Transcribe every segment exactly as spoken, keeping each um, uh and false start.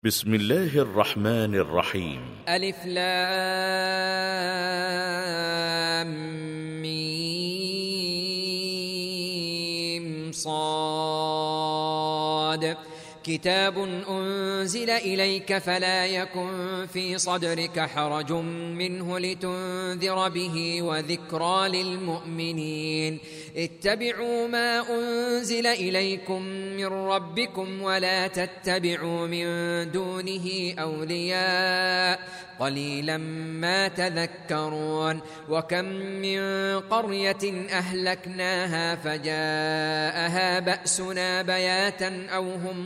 بسم الله الرحمن الرحيم. ألف لام ميم صاد كتاب أنزل إليك فلا يكن في صدرك حرج منه لتنذر به وذكرى للمؤمنين. اتبعوا ما أنزل إليكم من ربكم ولا تتبعوا من دونه أولياء قليلا ما تذكرون. وكم من قرية أهلكناها فجاءها بأسنا بياتا أو هم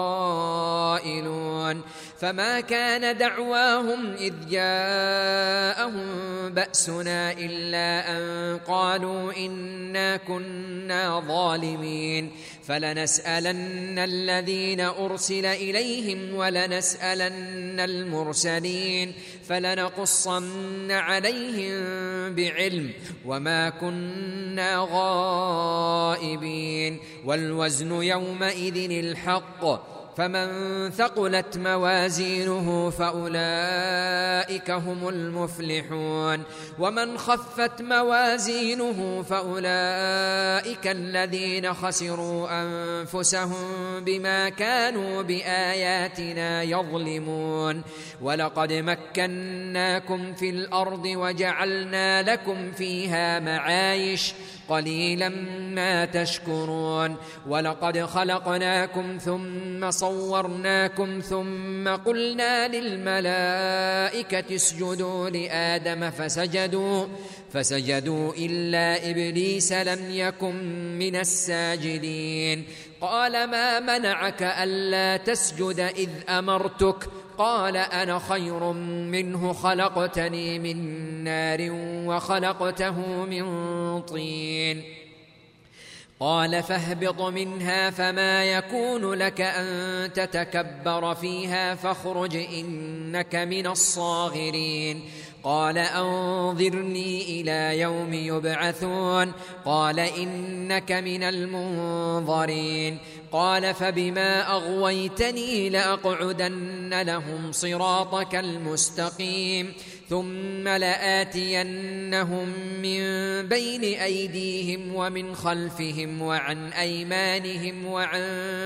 قائلون فما كان دعواهم إذ جاءهم بأسنا إلا أن قالوا إنا كنا ظالمين. فلنسألن الذين أرسل إليهم ولنسألن المرسلين فلنقصن عليهم بعلم وما كنا غائبين. والوزن يومئذ الحق فمن ثقلت موازينه فأولئك هم المفلحون ومن خفت موازينه فأولئك الذين خسروا أنفسهم بما كانوا بآياتنا يظلمون. ولقد مكناكم في الأرض وجعلنا لكم فيها معايش قليلا ما تشكرون. ولقد خلقناكم ثم صورناكم ثم قلنا للملائكة اسجدوا لآدم فسجدوا فسجدوا إلا إبليس لم يكن من الساجدين. قال ما منعك ألا تسجد إذ أمرتك؟ قال أنا خير منه خلقتني من نار وخلقته من طين. قال فاهبط منها فما يكون لك أن تتكبر فيها فاخرج إنك من الصاغرين. قال أنظرني إلى يوم يبعثون. قال إنك من المنظرين. قال فبما أغويتني لأقعدن لهم صراطك المستقيم ثم لآتينهم من بين أيديهم ومن خلفهم وعن أيمانهم وعن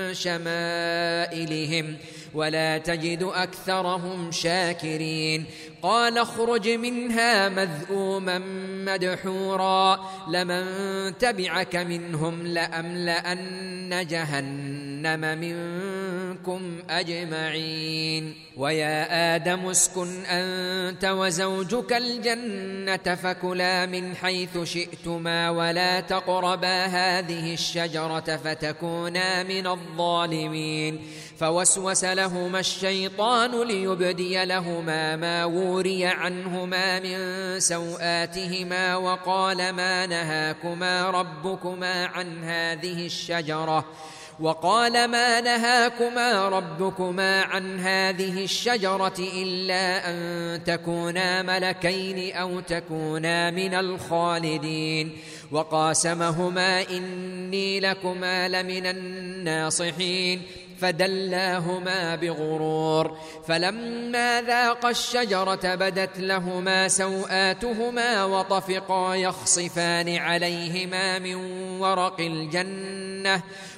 شمائلهم ولا تجد أكثرهم شاكرين. قال اخرج منها مذءوما مدحورا لمن تبعك منهم لأملأن جهنم منكم أجمعين. ويا آدم اسكن أنت وزوجك الجنة فكلا من حيث شئتما ولا تقربا هذه الشجرة فتكونا من الظالمين. فوسوس لهما الشيطان ليبدي لهما ما وري عنهما من سوآتهما وقال ما نهاكما ربكما عن هذه الشجرة وقال ما نهاكما ربكما عن هذه الشجرة إلا أن تكونا ملكين أو تكونا من الخالدين. وقاسمهما إني لكما لمن الناصحين فدلاهما بغرور. فلما ذاقا الشجرة بدت لهما سوآتهما وطفقا يخصفان عليهما من ورق الجنة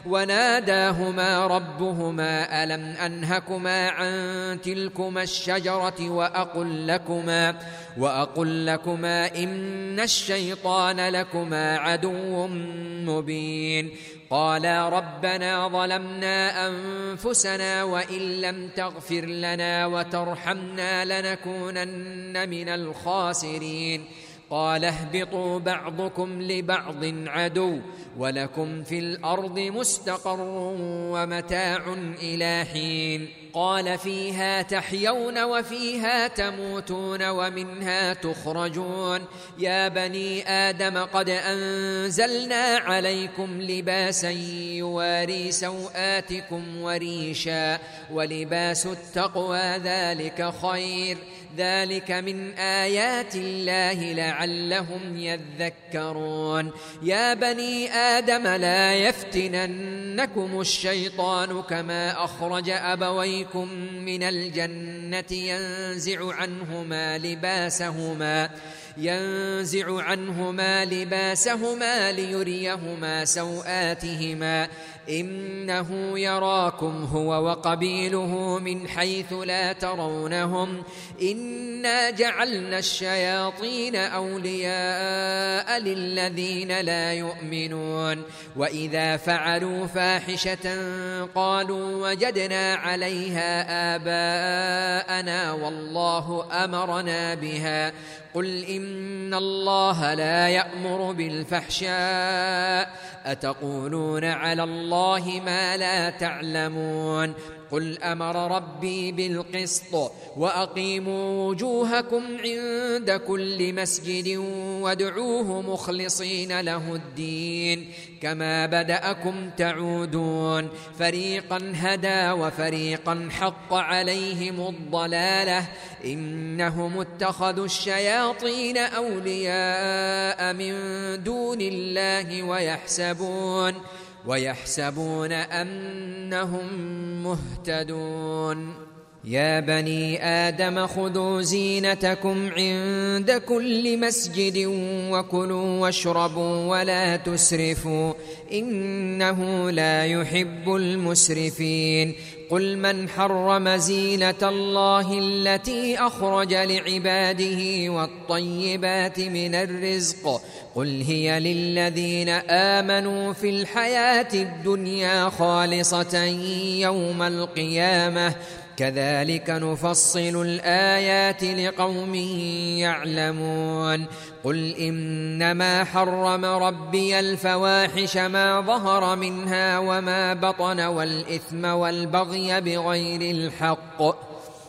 وناداهما ربهما ألم أنهكما عن تلكما الشجرة وأقل لكما, وأقل لكما إن الشيطان لكما عدو مبين. قالا ربنا ظلمنا أنفسنا وإن لم تغفر لنا وترحمنا لنكونن من الخاسرين. قال اهبطوا بعضكم لبعض عدو ولكم في الأرض مستقر ومتاع إلى حين. قال فيها تحيون وفيها تموتون ومنها تخرجون. يا بني آدم قد أنزلنا عليكم لباسا يواري سوآتكم وريشا ولباس التقوى ذلك خير ذلك من آيات الله لعلهم يذكرون. يا بني آدم لا يفتننكم الشيطان كما أخرج أبويكم عليكم من الجنة ينزع عنهما لباسهما ينزع عنهما لباسهما ليريهما سوآتهما إنه يراكم هو وقبيله من حيث لا ترونهم إنا جعلنا الشياطين أولياء للذين لا يؤمنون وإذا فعلوا فاحشة قالوا وجدنا عليها آباءنا والله أمرنا بها قل إن الله لا يأمر بالفحشاء أتقولون على الله ما لا تعلمون قل أمر ربي بالقسط وأقيموا وجوهكم عند كل مسجد وادعوه مخلصين له الدين كما بدأكم تعودون فريقا هدى وفريقا حق عليهم الضلالة إنهم اتخذوا الشياطين أولياء من دون الله ويحسبون ويحسبون أنهم مهتدون يا بني آدم خذوا زينتكم عند كل مسجد وكلوا واشربوا ولا تسرفوا إنه لا يحب المسرفين قل من حرم زينة الله التي أخرج لعباده والطيبات من الرزق قل هي للذين آمنوا في الحياة الدنيا خالصة يوم القيامة كذلك نفصل الآيات لقوم يعلمون قل إنما حرم ربي الفواحش ما ظهر منها وما بطن والإثم والبغي بغير الحق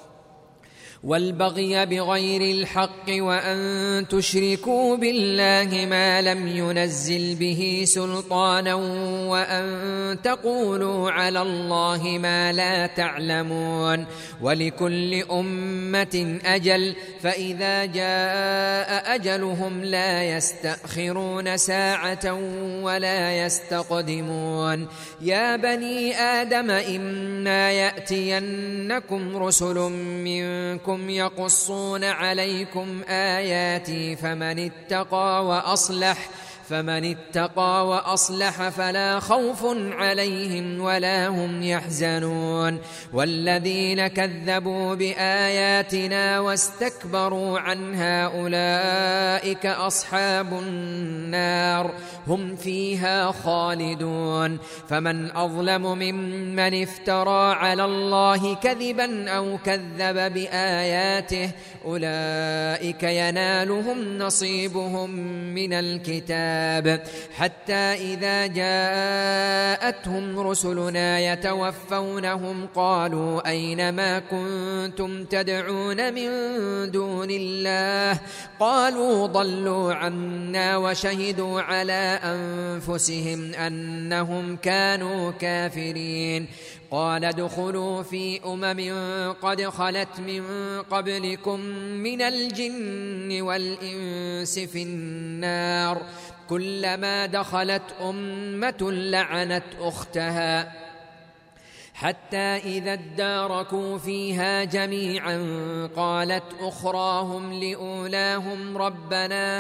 والبغي بغير الحق وأن تشركوا بالله ما لم ينزل به سلطانا وأن تقولوا على الله ما لا تعلمون ولكل أمة أجل فإذا جاء أجلهم لا يستأخرون ساعة ولا يستقدمون يا بني آدم إما يأتينكم رسل منكم يقصون عليكم آياتي فمن اتقى وأصلح فمن اتقى وأصلح فلا خوف عليهم ولا هم يحزنون والذين كذبوا بآياتنا واستكبروا عنها أولئك أصحاب النار هم فيها خالدون فمن أظلم ممن افترى على الله كذبا أو كذب بآياته أولئك ينالهم نصيبهم من الكتاب حتى إذا جاءتهم رسلنا يتوفونهم قالوا أين ما كنتم تدعون من دون الله قالوا ضلوا عنا وشهدوا على أنفسهم أنهم كانوا كافرين قال ادخلوا في أمم قد خلت من قبلكم من الجن والإنس في النار كلما دخلت أمة لعنت أختها حتى إذا اداركوا فيها جميعا قالت أخراهم لأولاهم ربنا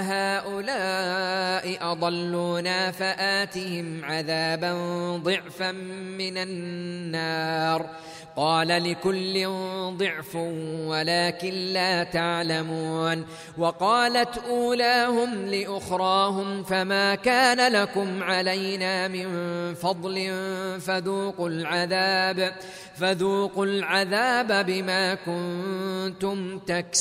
هؤلاء أضلونا فآتهم عذابا ضعفا من النار قال لكل ضعف ولكن لا تعلمون وقالت أولاهم لأخراهم فما كان لكم علينا من فضل فذوقوا العذاب فذوقوا العذاب بما كنتم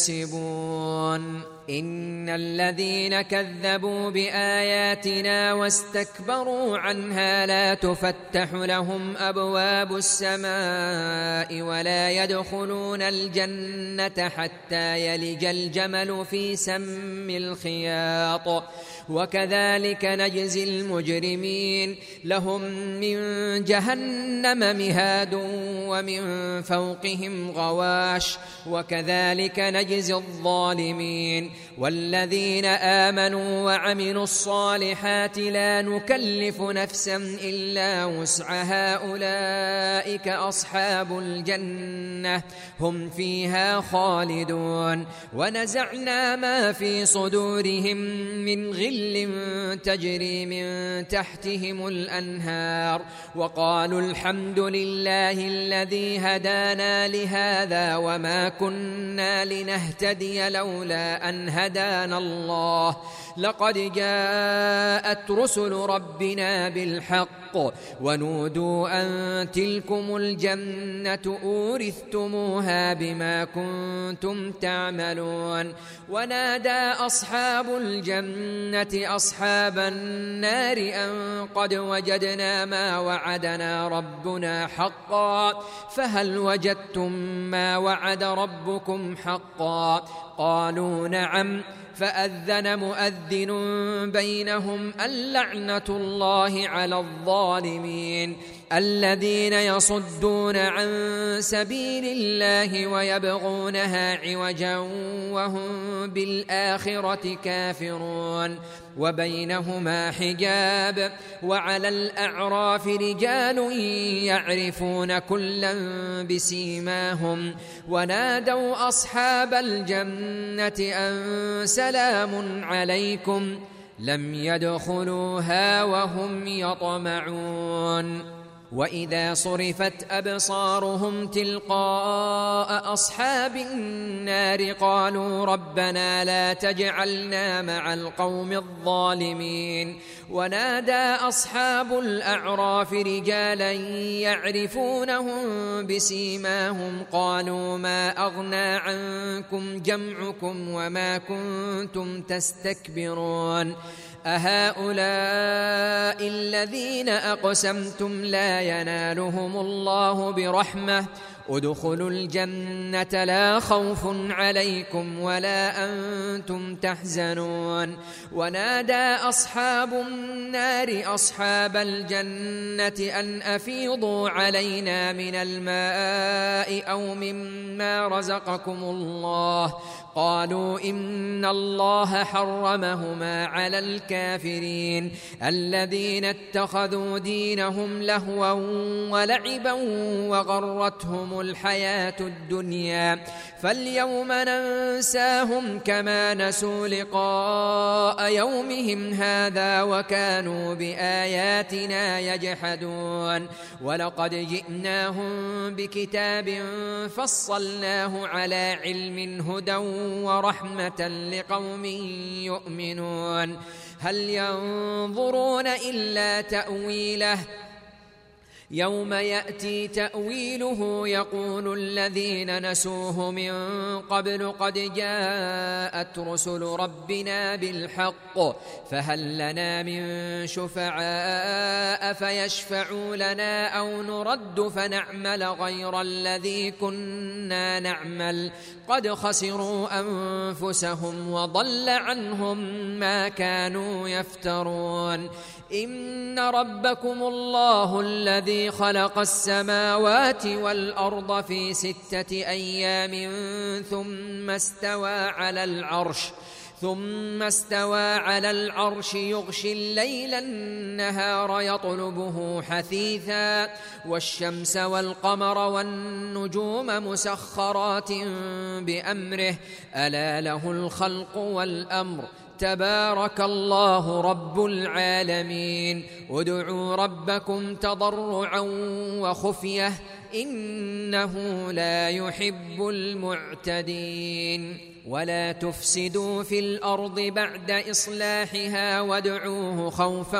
تكسبون إن الذين كذبوا بآياتنا واستكبروا عنها لا تفتح لهم أبواب السماء ولا يدخلون الجنة حتى يلج الجمل في سم الخياط وكذلك نجزي المجرمين لهم من جهنم مهاد ومن فوقهم غواش وكذلك نجزي الظالمين والذين آمنوا وعملوا الصالحات لا نكلف نفسا إلا وسعها أولئك أصحاب الجنة هم فيها خالدون ونزعنا ما في صدورهم من غل تجري من تحتهم الأنهار وقالوا الحمد لله الذي هدانا لهذا وما كنا لنهتدي لولا أن هدانا الله لقد جاءت رسل ربنا بالحق ونودوا أن تلكم الجنة أورثتموها بما كنتم تعملون ونادى أصحاب الجنة أصحاب النار أن قد وجدنا ما وعدنا ربنا حقا فهل وجدتم ما وعد ربكم حقا قالوا نعم فأذن مؤذن بينهم اللعنة الله على الظالمين الذين يصدون عن سبيل الله ويبغونها عوجا وهم بالآخرة كافرون وبينهما حجاب وعلى الأعراف رجال يعرفون كلا بسيماهم ونادوا أصحاب الجنة أن سلام عليكم لم يدخلوها وهم يطمعون وإذا صرفت أبصارهم تلقاء أصحاب النار قالوا ربنا لا تجعلنا مع القوم الظالمين ونادى أصحاب الأعراف رجالا يعرفونهم بسيماهم قالوا ما أغنى عنكم جمعكم وما كنتم تستكبرون أهؤلاء الذين أقسمتم لا ينالهم الله برحمة ادخلوا الجنة لا خوف عليكم ولا أنتم تحزنون ونادى أصحاب النار أصحاب الجنة أن أفيضوا علينا من الماء أو مما رزقكم الله قالوا إن الله حرمهما على الكافرين الذين اتخذوا دينهم لهوا ولعبا وغرتهم الحياة الدنيا فاليوم ننساهم كما نسوا لقاء يومهم هذا وكانوا بآياتنا يجحدون ولقد جئناهم بكتاب فصلناه على علم هدى ورحمة لقوم يؤمنون هل ينظرون إلا تأويله يوم يأتي تأويله يقول الذين نسوه من قبل قد جاءت رسل ربنا بالحق فهل لنا من شفعاء فيشفعوا لنا أو نرد فنعمل غير الذي كنا نعمل قد خسروا أنفسهم وضل عنهم ما كانوا يفترون إن ربكم الله الذي خلق السماوات والأرض في ستة أيام ثم استوى على العرش ثم استوى على العرش يغشي الليل النهار يطلبه حثيثا والشمس والقمر والنجوم مسخرات بأمره ألا له الخلق والأمر تبارك الله رب العالمين ادعوا ربكم تضرعا وخفية إنه لا يحب المعتدين ولا تفسدوا في الأرض بعد إصلاحها وادعوه خوفا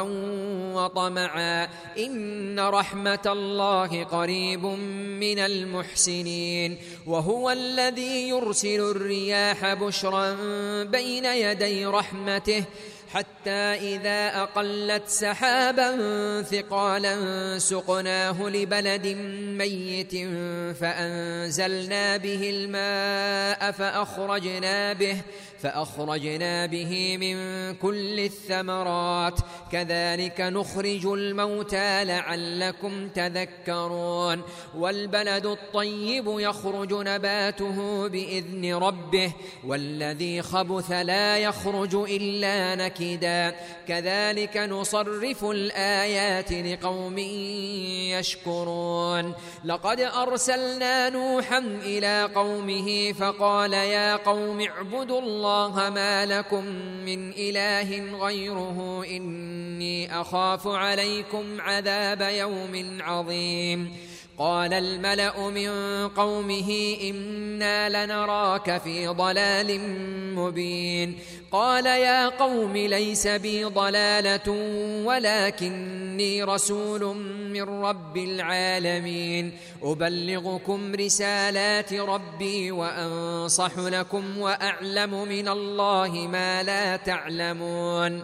وطمعا إن رحمة الله قريب من المحسنين وهو الذي يرسل الرياح بشرا بين يدي رحمته حتى إذا أقلت سحابا ثقالا سقناه لبلد ميت فأنزلنا به الماء فأخرجنا به فأخرجنا به من كل الثمرات كذلك نخرج الموتى لعلكم تذكرون والبلد الطيب يخرج نباته بإذن ربه والذي خبث لا يخرج إلا نكدا كذلك نصرف الآيات لقوم يشكرون لقد أرسلنا نوحا إلى قومه فقال يا قوم اعبدوا الله ما لكم من إله غيره إني أخاف عليكم عذاب يوم عظيم قال الملأ من قومه إنا لنراك في ضلال مبين قال يا قوم ليس بي ضلالة ولكني رسول من رب العالمين أبلغكم رسالات ربي وأنصح لكم وأعلم من الله ما لا تعلمون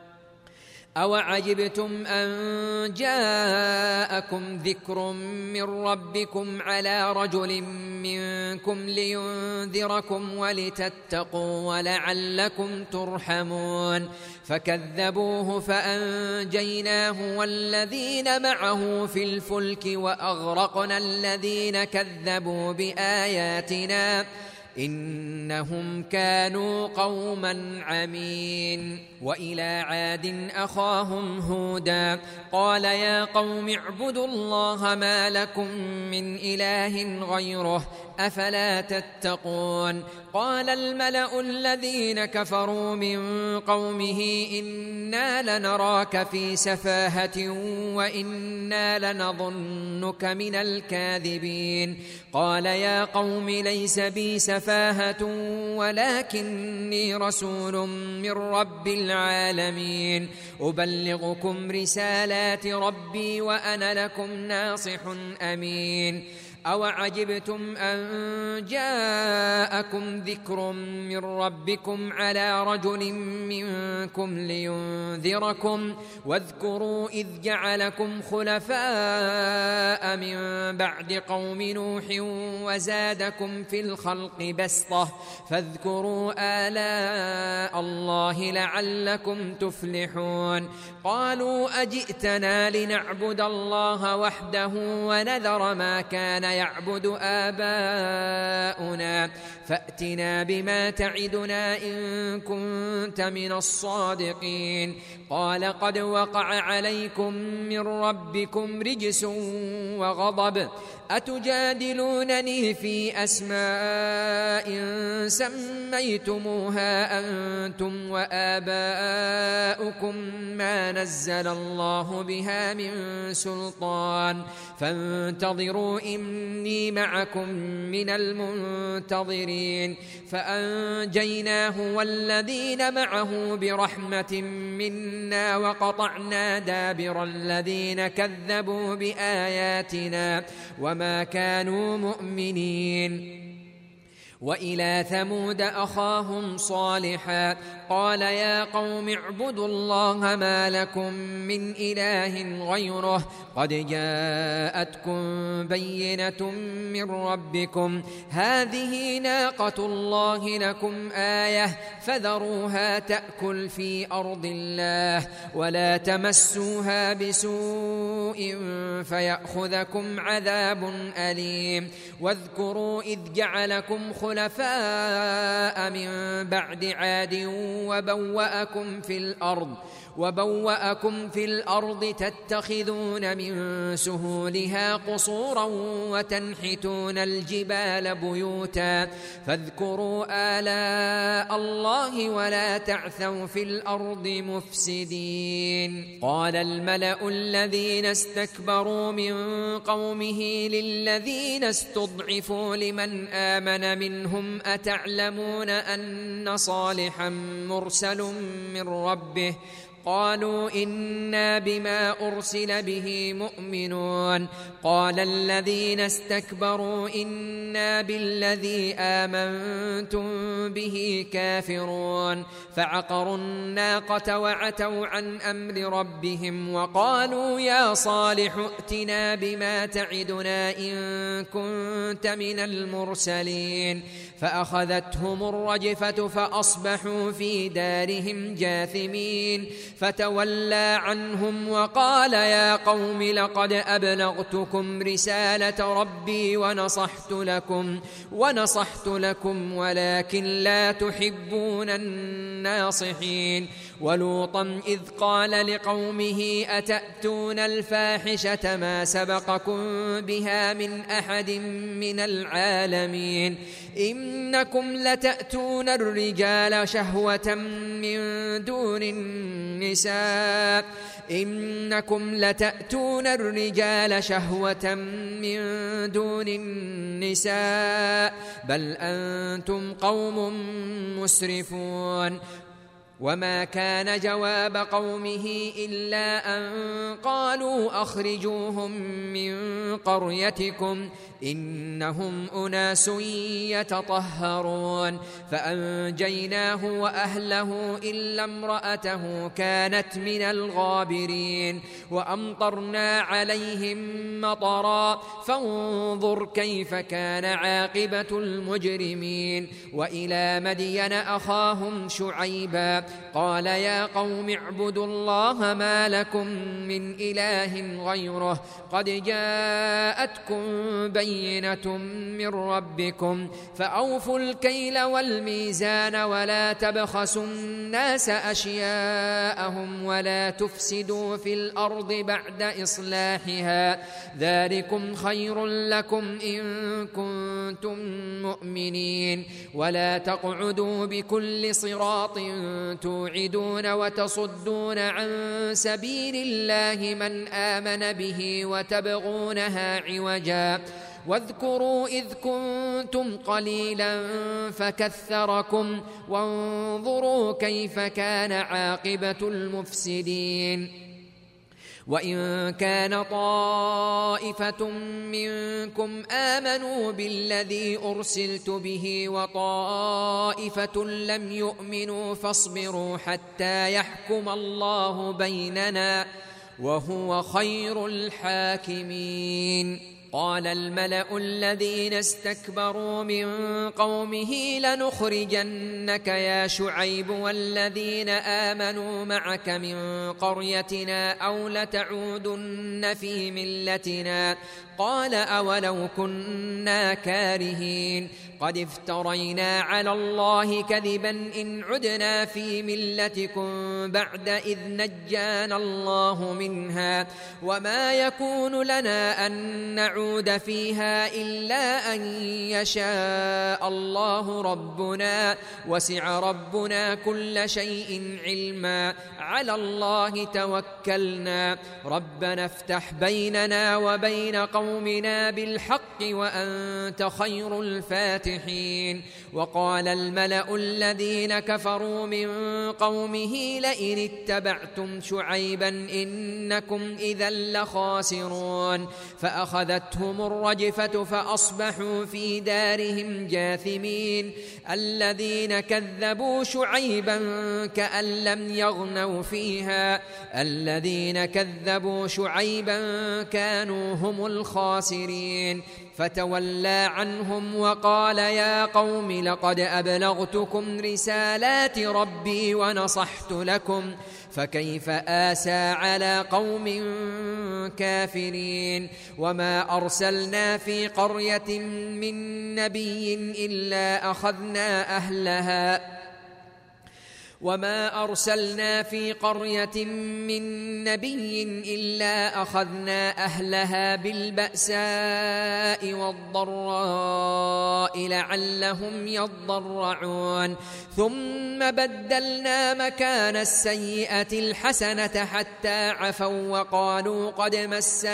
أوعجبتم أن جاءكم ذكر من ربكم على رجل منكم لينذركم ولتتقوا ولعلكم ترحمون فكذبوه فأنجيناه والذين معه في الفلك وأغرقنا الذين كذبوا بآياتنا إنهم كانوا قوما عمين وإلى عاد أخاهم هودا قال يا قوم اعبدوا الله ما لكم من إله غيره أفلا تتقون قال الملأ الذين كفروا من قومه إنا لنراك في سفاهة وإنا لنظنك من الكاذبين قال يا قوم ليس بي سفاهة ولكني رسول من رب العالمين أبلغكم رسالات ربي وأنا لكم ناصح أمين أوعجبتم أن جاءكم ذكر من ربكم على رجل منكم لينذركم واذكروا إذ جعلكم خلفاء من بعد قوم نوح وزادكم في الخلق بسطة فاذكروا آلاء الله لعلكم تفلحون قالوا أجئتنا لنعبد الله وحده ونذر ما كان يعبد آباؤنا فأتنا بما تعدنا إن كنت من الصادقين قال قد وقع عليكم من ربكم رجس وغضب أتجادلونني في أسماء سميتموها أنتم وآباؤكم ما نزل الله بها من سلطان فانتظروا إني معكم من المنتظرين فأنجيناه والذين معه برحمة منا وقطعنا دابر الذين كذبوا بآياتنا وما كانوا مؤمنين وإلى ثمود أخاهم صالحا قال يا قوم اعبدوا الله ما لكم من إله غيره قد جاءتكم بينة من ربكم هذه ناقة الله لكم آية فذروها تأكل في أرض الله ولا تمسوها بسوء فيأخذكم عذاب أليم واذكروا إذ جعلكم خلفاء من بعد عاد وبوأكم في الأرض وبوأكم في الأرض تتخذون من سهولها قصورا وتنحتون الجبال بيوتا فاذكروا آلاء الله ولا تعثوا في الأرض مفسدين قال الملأ الذين استكبروا من قومه للذين استضعفوا لمن آمن منهم أتعلمون أن صالحا مرسل من ربه قالوا إنا بما أرسل به مؤمنون قال الذين استكبروا إنا بالذي آمنتم به كافرون فعقروا الناقة وعتوا عن أمر ربهم وقالوا يا صالح ائتنا بما تعدنا إن كنت من المرسلين فأخذتهم الرجفة فأصبحوا في دارهم جاثمين فتولى عنهم وقال يا قوم لقد أبلغتكم رسالة ربي ونصحت لكم ونصحت لكم ولكن لا تحبون الناصحين ولوطا إذ قال لقومه أتأتون الفاحشة ما سبقكم بها من أحد من العالمين إنكم لتأتون الرجال شهوة من دون النساء إنكم لتأتون الرجال شهوة من دون النساء بل أنتم قوم مسرفون وما كان جواب قومه إلا أن قالوا أخرجوهم من قريتكم إنهم أناس يتطهرون فأنجيناه وأهله إلا امرأته كانت من الغابرين وأمطرنا عليهم مطرا فانظر كيف كان عاقبة المجرمين وإلى مدين أخاهم شعيبا قال يا قوم اعبدوا الله ما لكم من إله غيره قد جاءتكم بينة من ربكم فأوفوا الكيل والميزان ولا تبخسوا الناس أشياءهم ولا تفسدوا في الأرض بعد إصلاحها ذلكم خير لكم إن كنتم مؤمنين ولا تقعدوا بكل صراط توعدون وتصدون عن سبيل الله من آمن به وتبغونها عوجا واذكروا إذ كنتم قليلا فكثركم وانظروا كيف كان عاقبة المفسدين وإن كان طائفة منكم آمنوا بالذي أرسلت به وطائفة لم يؤمنوا فاصبروا حتى يحكم الله بيننا وهو خير الحاكمين قال الملأ الذين استكبروا من قومه لنخرجنك يا شعيب والذين آمنوا معك من قريتنا أو لتعودن في ملتنا قال أولو كنا كارهين قد افترينا على الله كذبا إن عدنا في ملتكم بعد إذ نجانا الله منها وما يكون لنا أن نعود فيها إلا أن يشاء الله ربنا وسع ربنا كل شيء علما على الله توكلنا ربنا افتح بيننا وبين قومنا بالحق وأنت خير الفاتحين وقال الملأ الذين كفروا من قومه لئن اتبعتم شعيبا إنكم إذا لخاسرون فأخذتهم الرجفة فأصبحوا في دارهم جاثمين الذين كذبوا شعيبا كأن لم يغنوا فيها الذين كذبوا شعيبا كانوا هم الخاسرين فتولى عنهم وقال يا قوم لقد أبلغتكم رسالات ربي ونصحت لكم فكيف آسى على قوم كافرين وما أرسلنا في قرية من نبي إلا أخذنا أهلها وما أرسلنا في قرية من نبي إلا أخذنا أهلها بالبأساء والضراء لعلهم يضرعون ثم بدلنا مكان السيئة الحسنة حتى عفوا وقالوا قد مس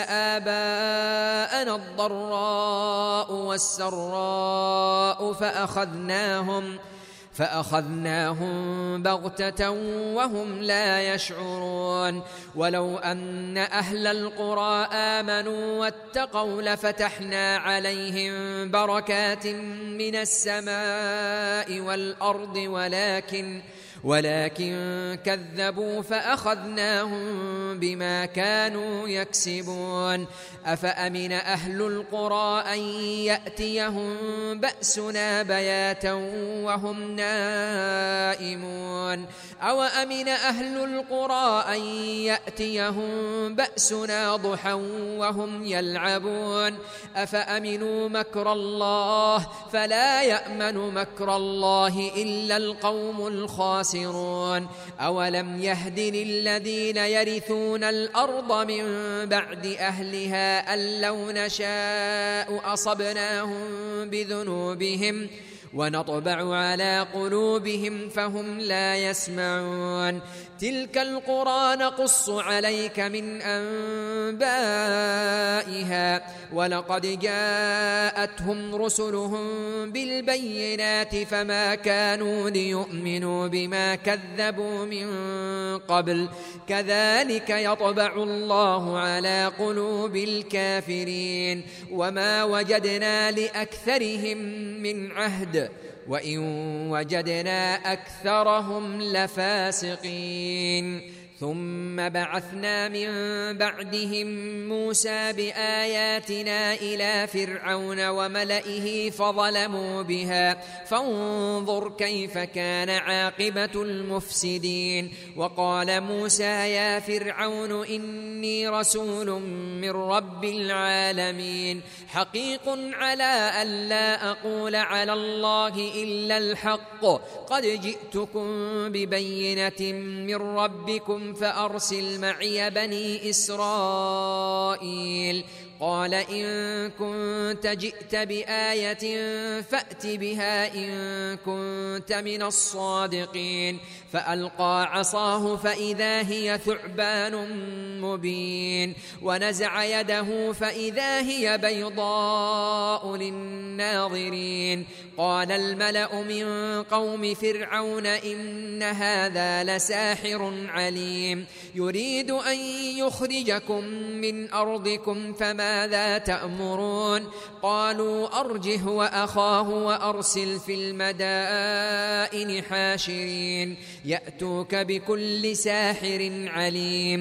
آباءنا الضراء والسراء فأخذناهم فأخذناهم بغتة وهم لا يشعرون ولو أن أهل القرى آمنوا واتقوا لفتحنا عليهم بركات من السماء والأرض ولكن ولكن كذبوا فأخذناهم بما كانوا يكسبون أفأمن أهل القرى أن يأتيهم بأسنا بياتا وهم نائمون أو أمن أهل القرى أن يأتيهم بأسنا ضحى وهم يلعبون أفأمنوا مكر الله فلا يأمن مكر الله إلا القوم الخاسرون أولم يهد للذين يرثون الأرض من بعد أهلها أن لو نشاء أصبناهم بذنوبهم ونطبع على قلوبهم فهم لا يسمعون تلك القرى نقص عليك من أنبائها ولقد جاءتهم رسلهم بالبينات فما كانوا ليؤمنوا بما كذبوا من قبل كذلك يطبع الله على قلوب الكافرين وما وجدنا لأكثرهم من عهد وإن وجدنا أكثرهم لفاسقين ثم بعثنا من بعدهم موسى بآياتنا إلى فرعون وملئه فظلموا بها فانظر كيف كان عاقبة المفسدين وقال موسى يا فرعون إني رسول من رب العالمين حقيق على أن لا أقول على الله إلا الحق قد جئتكم ببينة من ربكم فأرسل معي بني إسرائيل قال إن كنت جئت بآية فأت بها إن كنت من الصادقين فألقى عصاه فإذا هي ثعبان مبين ونزع يده فإذا هي بيضاء للناظرين قال الملأ من قوم فرعون إن هذا لساحر عليم يريد أن يخرجكم من أرضكم فماذا تأمرون قالوا أرجه وأخاه وأرسل في المدائن حاشرين يأتوك بكل ساحر عليم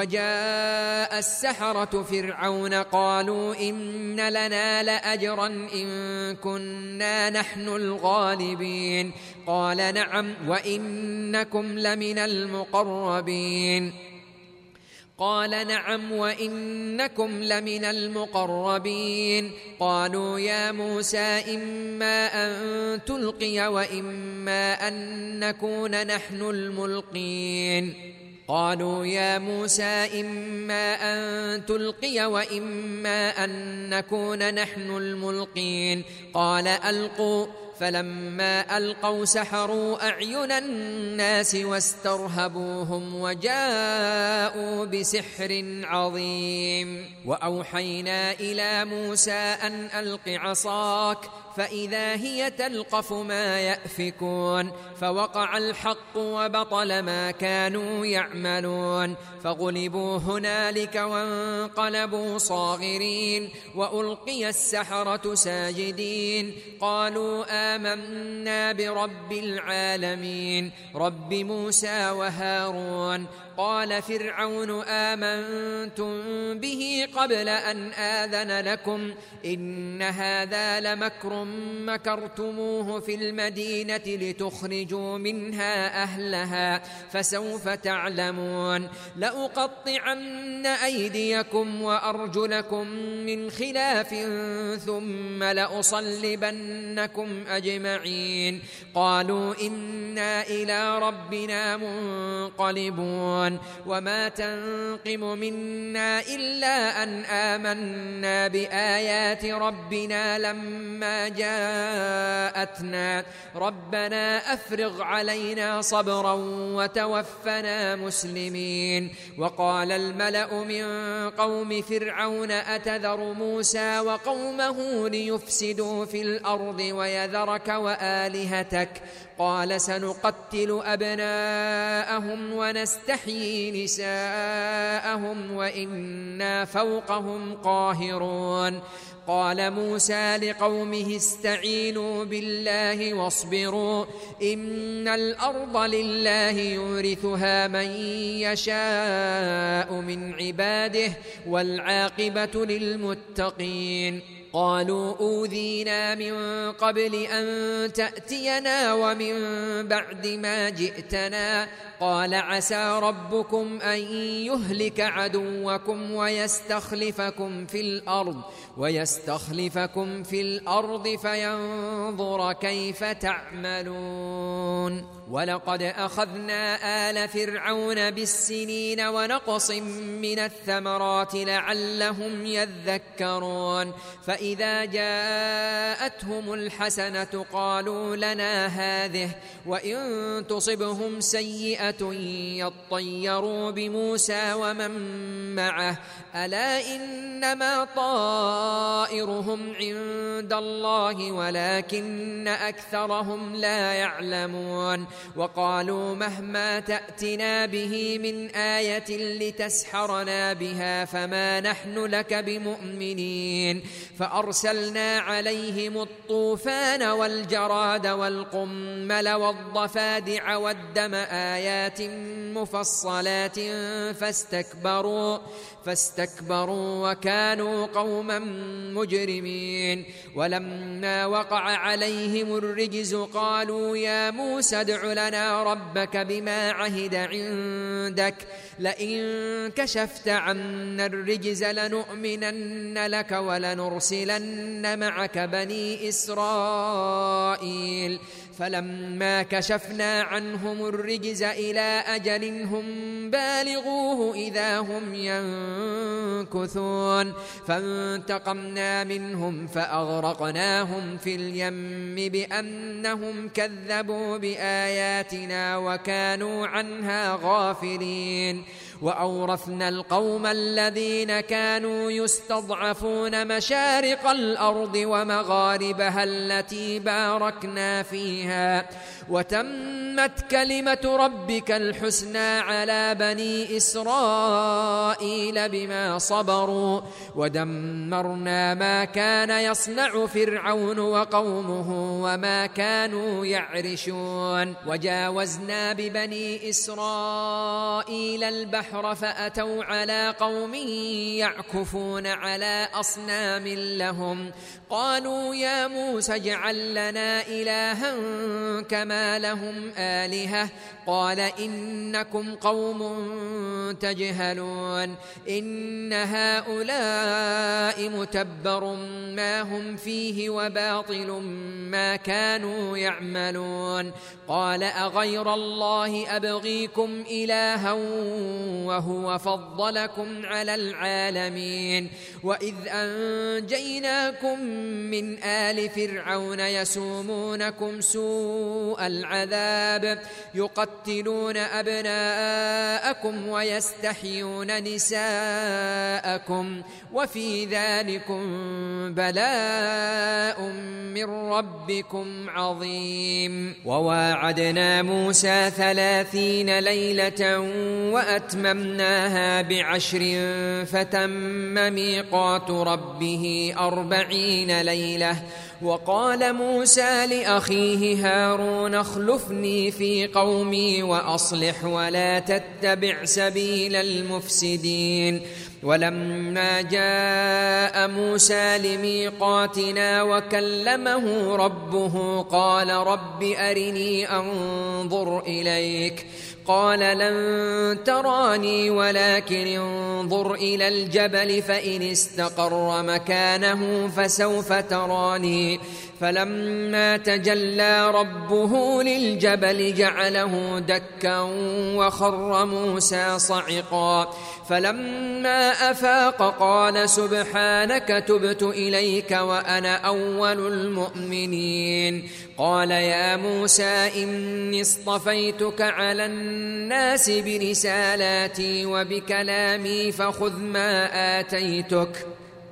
وجاء السحرة فرعون قالوا إن لنا لأجرا إن كنا نحن الغالبين قال نعم وإنكم لمن المقربين قال نعم وإنكم لمن المقربين قالوا يا موسى إما أن تلقي وإما أن نكون نحن الملقين قالوا يا موسى إما أن تلقي وإما أن نكون نحن الملقين قال ألقوا فلما ألقوا سحروا أعين الناس واسترهبوهم وجاءوا بسحر عظيم وأوحينا إلى موسى أن ألق عصاك فإذا هي تلقف ما يأفكون فوقع الحق وبطل ما كانوا يعملون فغلبوا هنالك وانقلبوا صاغرين وألقي السحرة ساجدين قالوا آمنا برب العالمين رب موسى وهارون قال فرعون آمنتم به قبل أن آذن لكم إن هذا لمكر مكرتموه في المدينة لتخرجوا منها أهلها فسوف تعلمون لأقطعن أيديكم وأرجلكم من خلاف ثم لأصلبنكم أجمعين قالوا إنا إلى ربنا منقلبون يعلمون وما تنقم منا إلا أن آمنا بآيات ربنا لما جاءتنا ربنا أفرغ علينا صبرا وتوفنا مسلمين. وقال الملأ من قوم فرعون أتذر موسى وقومه ليفسدوا في الأرض ويذرك وآلهتك قال سنقتل أبناءهم ونستحيي نساءهم وإنا فوقهم قاهرون. قال موسى لقومه استعينوا بالله واصبروا إن الأرض لله يورثها من يشاء من عباده والعاقبة للمتقين. قالوا أوذينا من قبل أن تأتينا ومن بعد ما جئتنا قال عسى ربكم أن يهلك عدوكم ويستخلفكم في الأرض ويستخلفكم في الأرض فينظر كيف تعملون. ولقد أخذنا آل فرعون بالسنين ونقص من الثمرات لعلهم يذكرون فإذا جاءتهم الحسنة قالوا لنا هذه وإن تصبهم سيئة يطيروا بموسى ومن معه ألا إنما طائرهم عند الله ولكن أكثرهم لا يعلمون. وقالوا مهما تأتنا به من آية لتسحرنا بها فما نحن لك بمؤمنين. فأرسلنا عليهم الطوفان والجراد والقمل والضفادع والدم آيات مفصلات فاستكبروا فاستكبروا وكانوا قوما مجرمين. ولما وقع عليهم الرجز قالوا يا موسى ادع لنا ربك بما عهد عندك لئن كشفت عنا الرجز لنؤمنن لك ولنرسلن معك بني إسرائيل. فلما كشفنا عنهم الرجز إلى أجل هم بالغوه إذا هم ينكثون فانتقمنا منهم فأغرقناهم في اليم بأنهم كذبوا بآياتنا وكانوا عنها غافلين. وأورثنا القوم الذين كانوا يستضعفون مشارق الأرض ومغاربها التي باركنا فيها وتمت كلمة ربك الحسنى على بني إسرائيل بما صبروا ودمرنا ما كان يصنع فرعون وقومه وما كانوا يعرشون. وجاوزنا ببني إسرائيل البحر فأتوا على قوم يعكفون على أصنام لهم قالوا يا موسى اجعل لنا إلها كما لهم آلهة قال إنكم قوم تجهلون إن هؤلاء متبر ما هم فيه وباطل ما كانوا يعملون. قال أغير الله أبغيكم إلها وهو فضلكم على العالمين وإذ أنجيناكم من آل فرعون يسومونكم سوء العذاب يقتلون أبناءكم ويستحيون نساءكم وفي ذلكم بلاء من ربكم عظيم. وواعدنا موسى ثلاثين ليلة وأتممناها بعشر فتم ميقات ربه أربعين ليلة. وقال موسى لأخيه هارون اخلفني في قومي وأصلح ولا تتبع سبيل المفسدين. ولما جاء موسى لميقاتنا وكلمه ربه قال رب أرني أنظر إليك قال لن تراني ولكن انظر إلى الجبل فإن استقر مكانه فسوف تراني فلما تجلى ربه للجبل جعله دكا وخر موسى صعقا فلما أفاق قال سبحانك تبت إليك وأنا أول المؤمنين قال يا موسى إني اصطفيتك على الناس برسالاتي وبكلامي فخذ ما آتيتك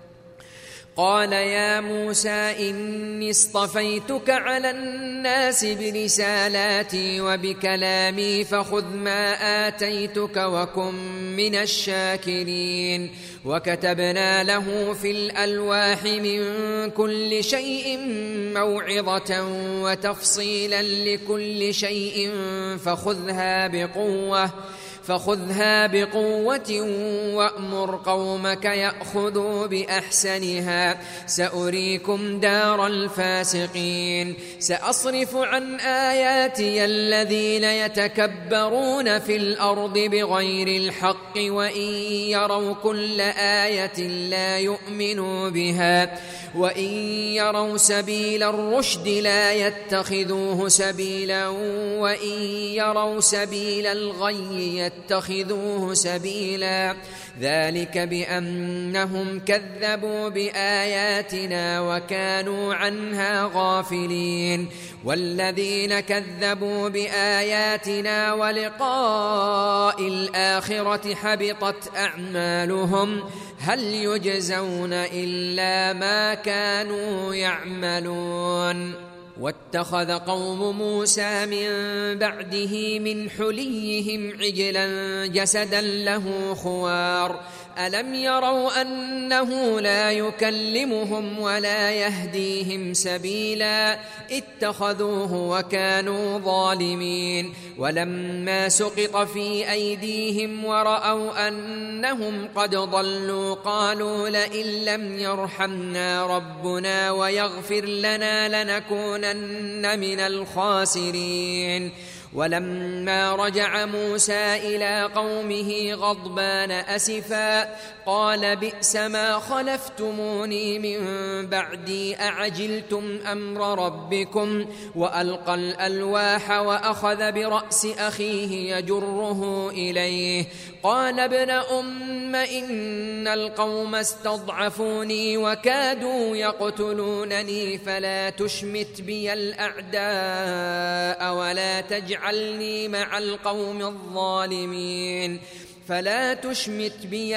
قال يا موسى إني اصطفيتك على الناس برسالاتي وبكلامي فخذ ما آتيتك وكن من الشاكرين وكتبنا له في الألواح من كل شيء موعظة وتفصيلا لكل شيء فخذها بقوة فخذها بقوة وأمر قومك يأخذوا بأحسنها سأريكم دار الفاسقين سأصرف عن آياتي الذين يتكبرون في الأرض بغير الحق وإن يروا كل آية لا يؤمنوا بها وإن يروا سبيل الرشد لا يتخذوه سبيلا وإن يروا سبيل الغي يتخذوه سبيلا ذلك بأنهم كذبوا بآياتنا وكانوا عنها غافلين والذين كذبوا بآياتنا ولقاء الآخرة حبطت أعمالهم هل يجزون إلا ما كانوا يعملون واتخذ قوم موسى من بعده من حليهم عجلا جسدا له خوار ألم يروا أنه لا يكلمهم ولا يهديهم سبيلا اتخذوه وكانوا ظالمين ولما سقط في أيديهم ورأوا أنهم قد ضلوا قالوا لئن لم يرحمنا ربنا ويغفر لنا لنكونن من الخاسرين ولما رجع موسى إلى قومه غضبان أسفا قال بئس ما خلفتموني من بعدي أعجلتم أمر ربكم وألقى الألواح وأخذ برأس أخيه يجره إليه قال ابن أم إن القوم استضعفوني وكادوا يقتلونني فلا تشمت بي الأعداء ولا تجعلني مع القوم الظالمين فلا تشمت بي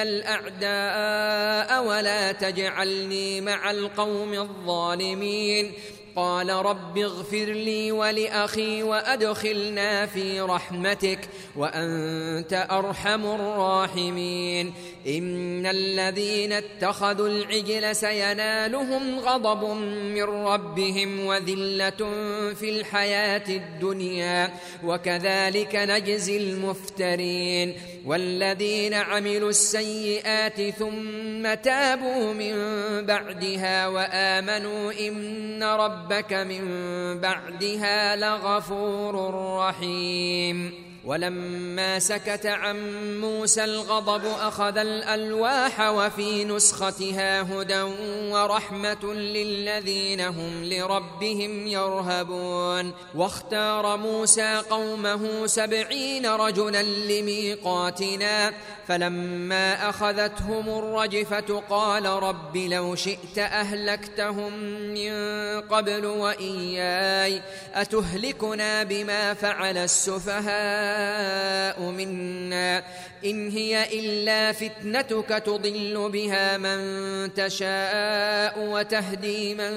الأعداء ولا تجعلني مع القوم الظالمين قال رب اغفر لي ولأخي وأدخلنا في رحمتك وأنت أرحم الراحمين إن الذين اتخذوا العجل سينالهم غضب من ربهم وذلة في الحياة الدنيا وكذلك نجزي المفترين والذين عملوا السيئات ثم تابوا من بعدها وآمنوا إن ربك من بعدها لغفور رحيم ولما سكت عن موسى الغضب أخذ الألواح وفي نسختها هدى ورحمة للذين هم لربهم يرهبون واختار موسى قومه سبعين رجلا لميقاتنا فلما أخذتهم الرجفة قال رب لو شئت أهلكتهم من قبل وإياي أتهلكنا بما فعل السفهاء منا إن هي إلا فتنتك تضل بها من تشاء وتهدي من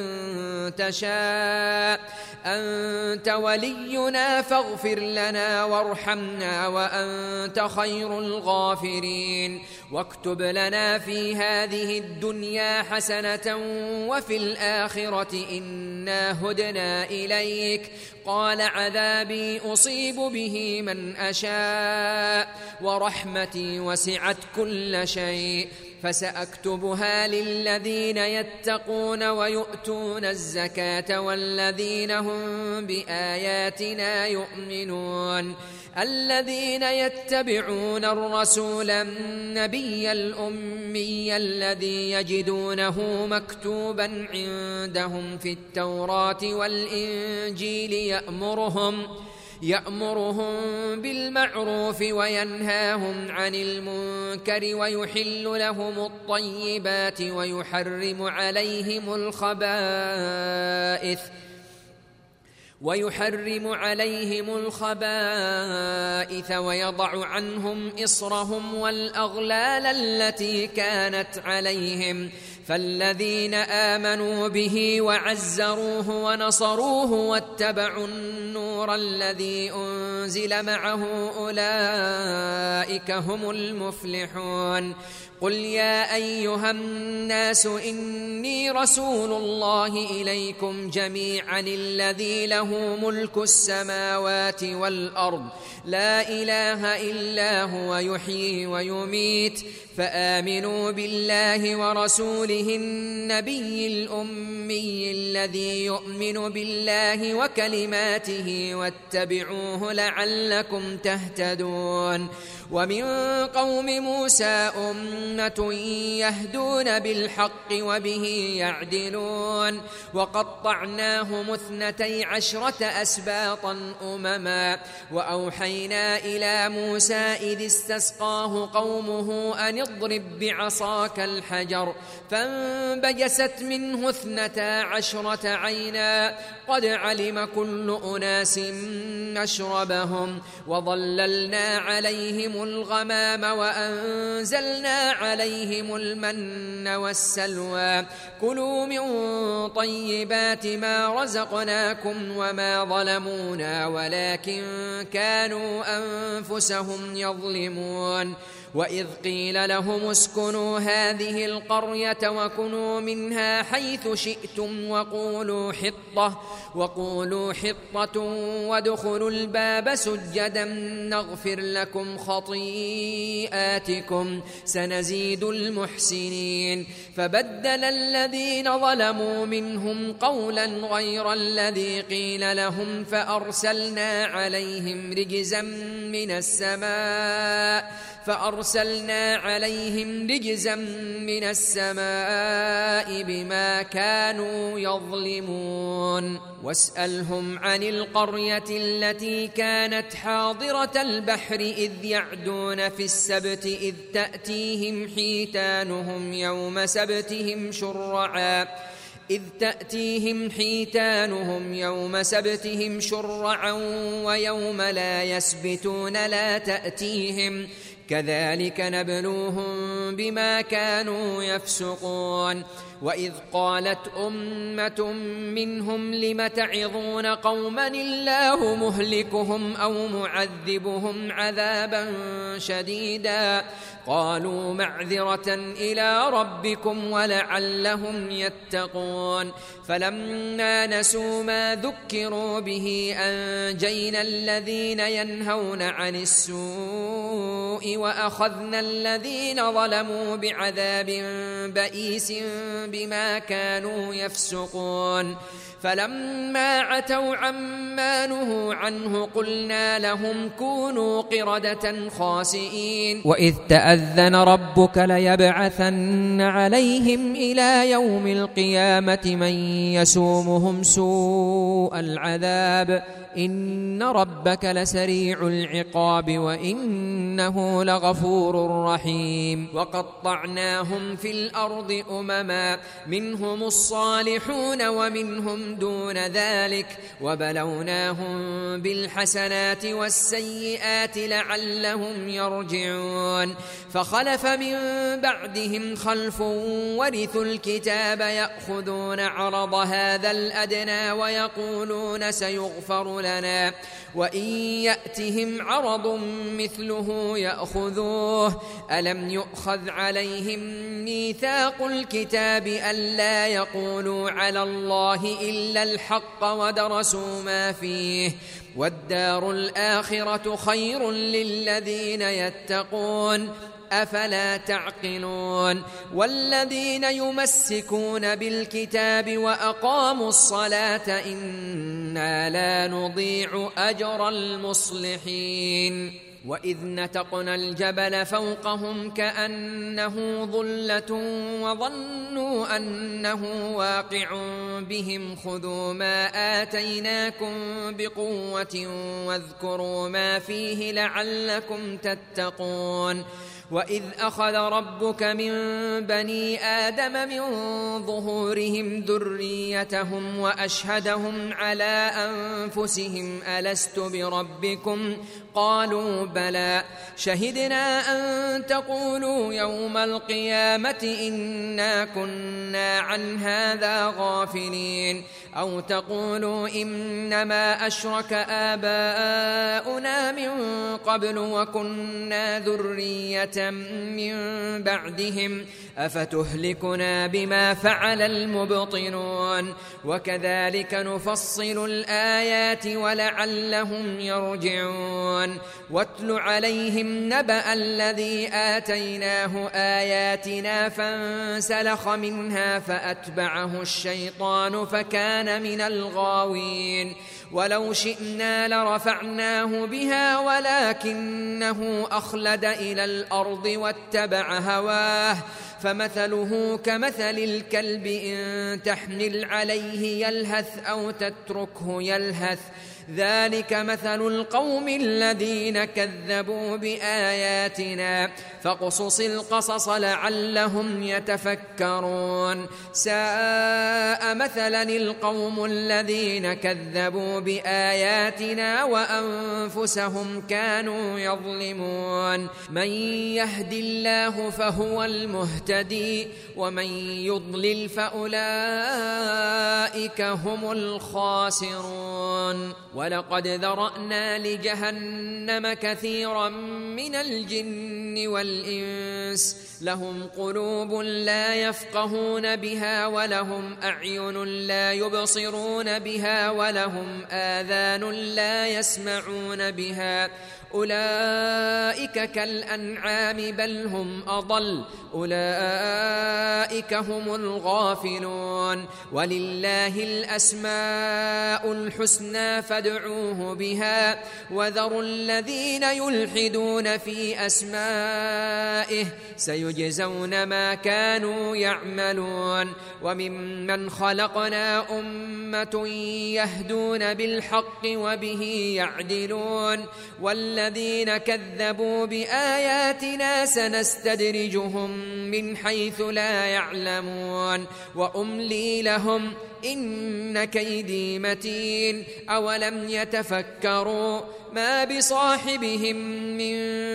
تشاء أنت ولينا فاغفر لنا وارحمنا وأنت خير الغافرين واكتب لنا في هذه الدنيا حسنة وفي الآخرة إنا هدنا إليك قال عذابي أصيب به من أشاء ورحمتي وسعت كل شيء فسأكتبها للذين يتقون ويؤتون الزكاة والذين هم بآياتنا يؤمنون الذين يتبعون الرسول النبي الأمي الذي يجدونه مكتوبا عندهم في التوراة والإنجيل يأمرهم يأمرهم بالمعروف وينهاهم عن المنكر ويحل لهم الطيبات ويحرم عليهم الخبائث ويحرم عليهم الخبائث ويضع عنهم إصرهم والأغلال التي كانت عليهم فالذين آمنوا به وعزروه ونصروه واتبعوا النور الذي أنزل معه أولئك هم المفلحون قل يا أيها الناس إني رسول الله إليكم جميعا الذي له ملك السماوات والأرض لا إله إلا هو يحيي ويميت فآمنوا بالله ورسوله النبي الأمي الذي يؤمن بالله وكلماته واتبعوه لعلكم تهتدون ومن قوم موسى أمة يهدون بالحق وبه يعدلون وقطعناهم اثنتي عشرة أسباطا أمما وأوحينا إلى موسى إذ استسقاه قومه أن اضرب بعصاك الحجر فانبجست منه اثنتا عشرة عينا قد علم كل أناس مشربهم وظللنا عليهم الغمام وأنزلنا عليهم المن والسلوى كلوا من طيبات ما رزقناكم وما ظلمونا ولكن كانوا أنفسهم يظلمون وإذ قيل لهم اسكنوا هذه القرية وكلوا منها حيث شئتم وقولوا حطة وقولوا حطة وادخلوا الباب سجدا نغفر لكم خطيئاتكم سنزيد المحسنين فبدل الذين ظلموا منهم قولا غير الذي قيل لهم فأرسلنا عليهم رجزا من السماء فأرسلنا عليهم رجزا من السماء بما كانوا يظلمون واسألهم عن القرية التي كانت حاضرة البحر إذ يعدون في السبت إذ تأتيهم حيتانهم يوم سبتهم شرعا إذ تأتيهم حيتانهم يوم سبتهم شرعا ويوم لا يسبتون لا تأتيهم كذلك نبلوهم بما كانوا يفسقون وإذ قالت أمة منهم لم تعظون قوما الله مهلكهم أو معذبهم عذابا شديدا قالوا معذرة إلى ربكم ولعلهم يتقون فلما نسوا ما ذكروا به أنجينا الذين ينهون عن السوء وأخذنا الذين ظلموا بعذاب بئيس بما كانوا يفسقون فلما عتوا عما نهوا عنه قلنا لهم كونوا قردة خاسئين وإذ تأذن ربك ليبعثن عليهم إلى يوم القيامة من يسومهم سوء العذاب إن ربك لسريع العقاب وإنه لغفور رحيم وقطعناهم في الأرض أمما منهم الصالحون ومنهم دون ذلك وبلوناهم بالحسنات والسيئات لعلهم يرجعون فخلف من بعدهم خلف ورثوا الكتاب يأخذون عرض هذا الأدنى ويقولون سيغفر لنا وإن يأتهم عرض مثله يأخذوه ألم يؤخذ عليهم ميثاق الكتاب ألا يقولوا على الله إلا إلا الحق ودرسوا ما فيه والدار الآخرة خير للذين يتقون أفلا تعقلون والذين يمسكون بالكتاب وأقاموا الصلاة إنا لا نضيع أجر المصلحين وإذ نتقنا الجبل فوقهم كأنه ظلة وظنوا أنه واقع بهم خذوا ما آتيناكم بقوة واذكروا ما فيه لعلكم تتقون وإذ أخذ ربك من بني آدم من ظهورهم ذريتهم وأشهدهم على أنفسهم ألست بربكم قالوا بلى شهدنا أن تقولوا يوم القيامة إنا كنا عن هذا غافلين أو تقولوا إنما أشرك آباؤنا من قبل وكنا ذرية من بعدهم أفتهلكنا بما فعل المبطلون وكذلك نفصل الآيات ولعلهم يرجعون واتل عليهم نبأ الذي آتيناه آياتنا فانسلخ منها فأتبعه الشيطان فكان من الغاوين ولو شئنا لرفعناه بها ولكنه أخلد إلى الأرض واتبع هواه فمثله كمثل الكلب إن تحمل عليه يلهث أو تتركه يلهث ذلك مثل القوم الذين كذبوا بآياتنا فاقصص القصص لعلهم يتفكرون ساء مثلا القوم الذين كذبوا بآياتنا وأنفسهم كانوا يظلمون من يهد الله فهو المهتدي ومن يضلل فأولئك هم الخاسرون ولقد ذرأنا لجهنم كثيرا من الجن والإنس لهم قلوب لا يفقهون بها ولهم أعين لا يبصرون بها ولهم آذان لا يسمعون بها أولئك كالأنعام بل هم أضل أولئك هم الغافلون ولله الأسماء الحسنى فادعوه بها وذروا الذين يلحدون في أسمائه سيجزون ما كانوا يعملون وممن خلقنا أمة يهدون بالحق وبه يعدلون والذين كذبوا بآياتنا سنستدرجهم من حيث لا يعلمون وأملي لهم إن كيدي متين أولم يتفكروا ما بصاحبهم من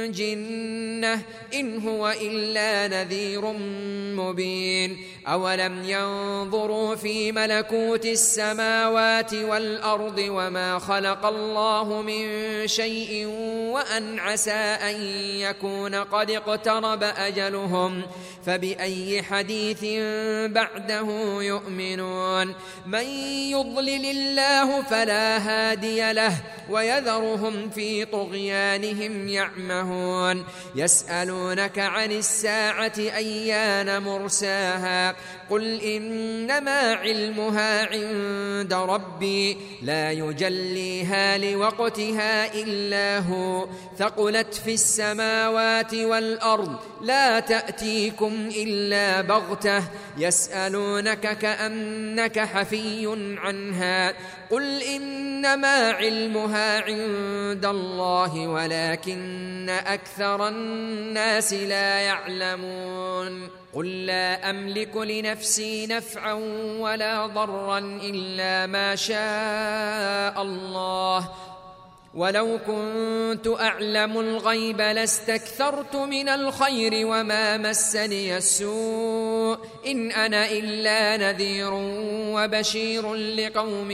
جنة إن هو إلا نذير مبين أولم ينظروا في ملكوت السماوات والأرض وما خلق الله من شيء وأن عسى أن يكون قد اقترب أجلهم فبأي حديث بعده يؤمنون من يضلل الله فلا هادي له ويذرهم في طغيانهم يعمهون يسألونك عن الساعة أيان مرساها قل إنما علمها عند ربي لا يجليها لوقتها إلا هو ثقلت في السماوات والأرض لا تأتيكم إلا بغتة يسألونك كأنك حفي عنها قل إنما علمها عند الله ولكن أكثر الناس لا يعلمون قل لا أملك لنفسي نفعا ولا ضرا إلا ما شاء الله ولو كنت أعلم الغيب لاستكثرت من الخير وما مسني السوء إن أنا إلا نذير وبشير لقوم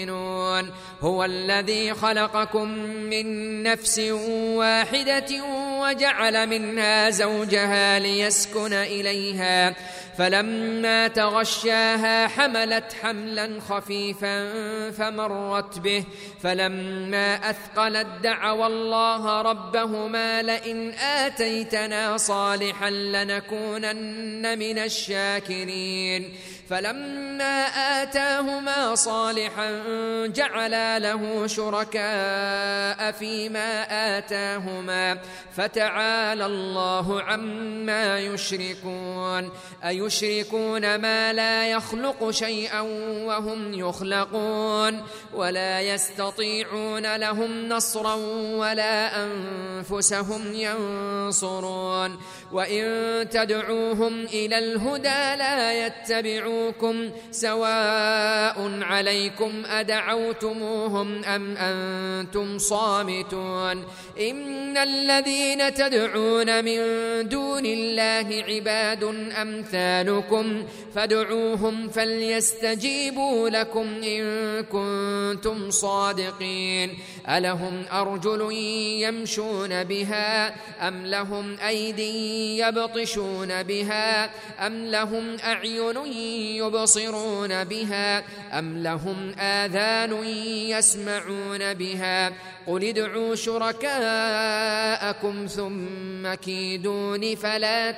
يؤمنون هو الذي خلقكم من نفس واحدة وجعل منها زوجها ليسكن إليها فلما تغشاها حملت حملا خفيفا فمرت به فلما أثقلت دعوا الله ربهما لئن آتيتنا صالحا لنكونن من الشاكرين فلما آتاهما صالحا جعلا له شركاء فيما آتاهما فتعالى الله عما يشركون أيشركون ما لا يخلق شيئا وهم يخلقون ولا يستطيعون لهم نصرا ولا أنفسهم ينصرون وإن تدعوهم إلى الهدى لا يتبعوكم سواء عليكم أدعوتموهم أم أنتم صامتون إن الذين تدعون من دون الله عباد أمثالكم فادعوهم فليستجيبوا لكم إن كنتم صادقين ألهم أرجل يمشون بها أم لهم أيدي يبطشون بها أم لهم أعين يبصرون بها أم لهم آذان يسمعون بها قل ادعوا شركاءكم ثم كيدون فلا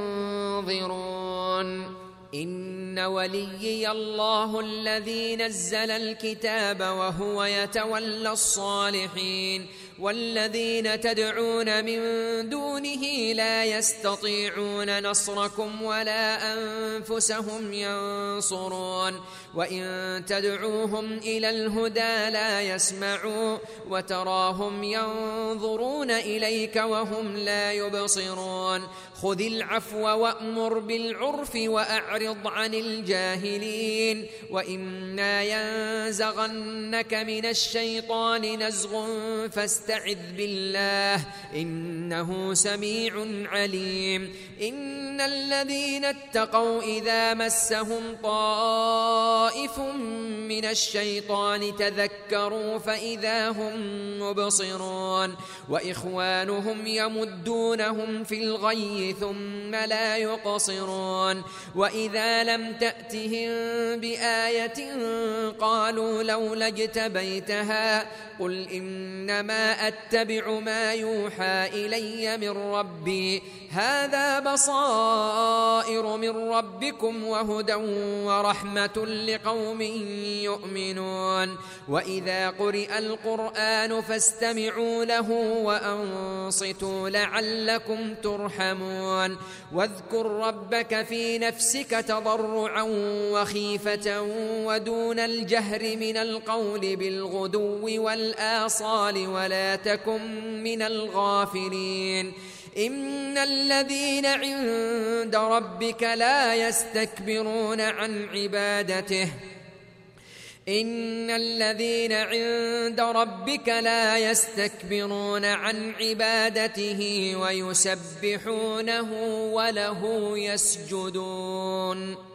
تنظرون إن وليي الله الذي نزل الكتاب وهو يتولى الصالحين والذين تدعون من دونه لا يستطيعون نصركم ولا أنفسهم ينصرون وإن تدعوهم إلى الهدى لا يسمعوا وتراهم ينظرون إليك وهم لا يبصرون خذ العفو وأمر بالعرف وأعرض عن الجاهلين وإما ينزغنك من الشيطان نزغ فاستعذ بالله إنه سميع عليم إن الذين اتقوا إذا مسهم طائف من الشيطان تذكروا فإذا هم مبصرون وإخوانهم يمدونهم في الغي ثم لا يقصرون وإذا لم تأتهم بآية قالوا لولا اجتبيتها قل إنما أتبع ما يوحى إلي من ربي هذا بصائر من ربكم وهدى ورحمة لقوم يؤمنون وإذا قرئ القرآن فاستمعوا له وأنصتوا لعلكم ترحمون واذكر ربك في نفسك تضرعا وخيفة ودون الجهر من القول بالغدو والآصال ولا تكن من الغافلين إن الذين عند ربك لا يستكبرون عن عبادته إن الذين عند ربك لا يستكبرون عن عبادته ويسبحونه وله يسجدون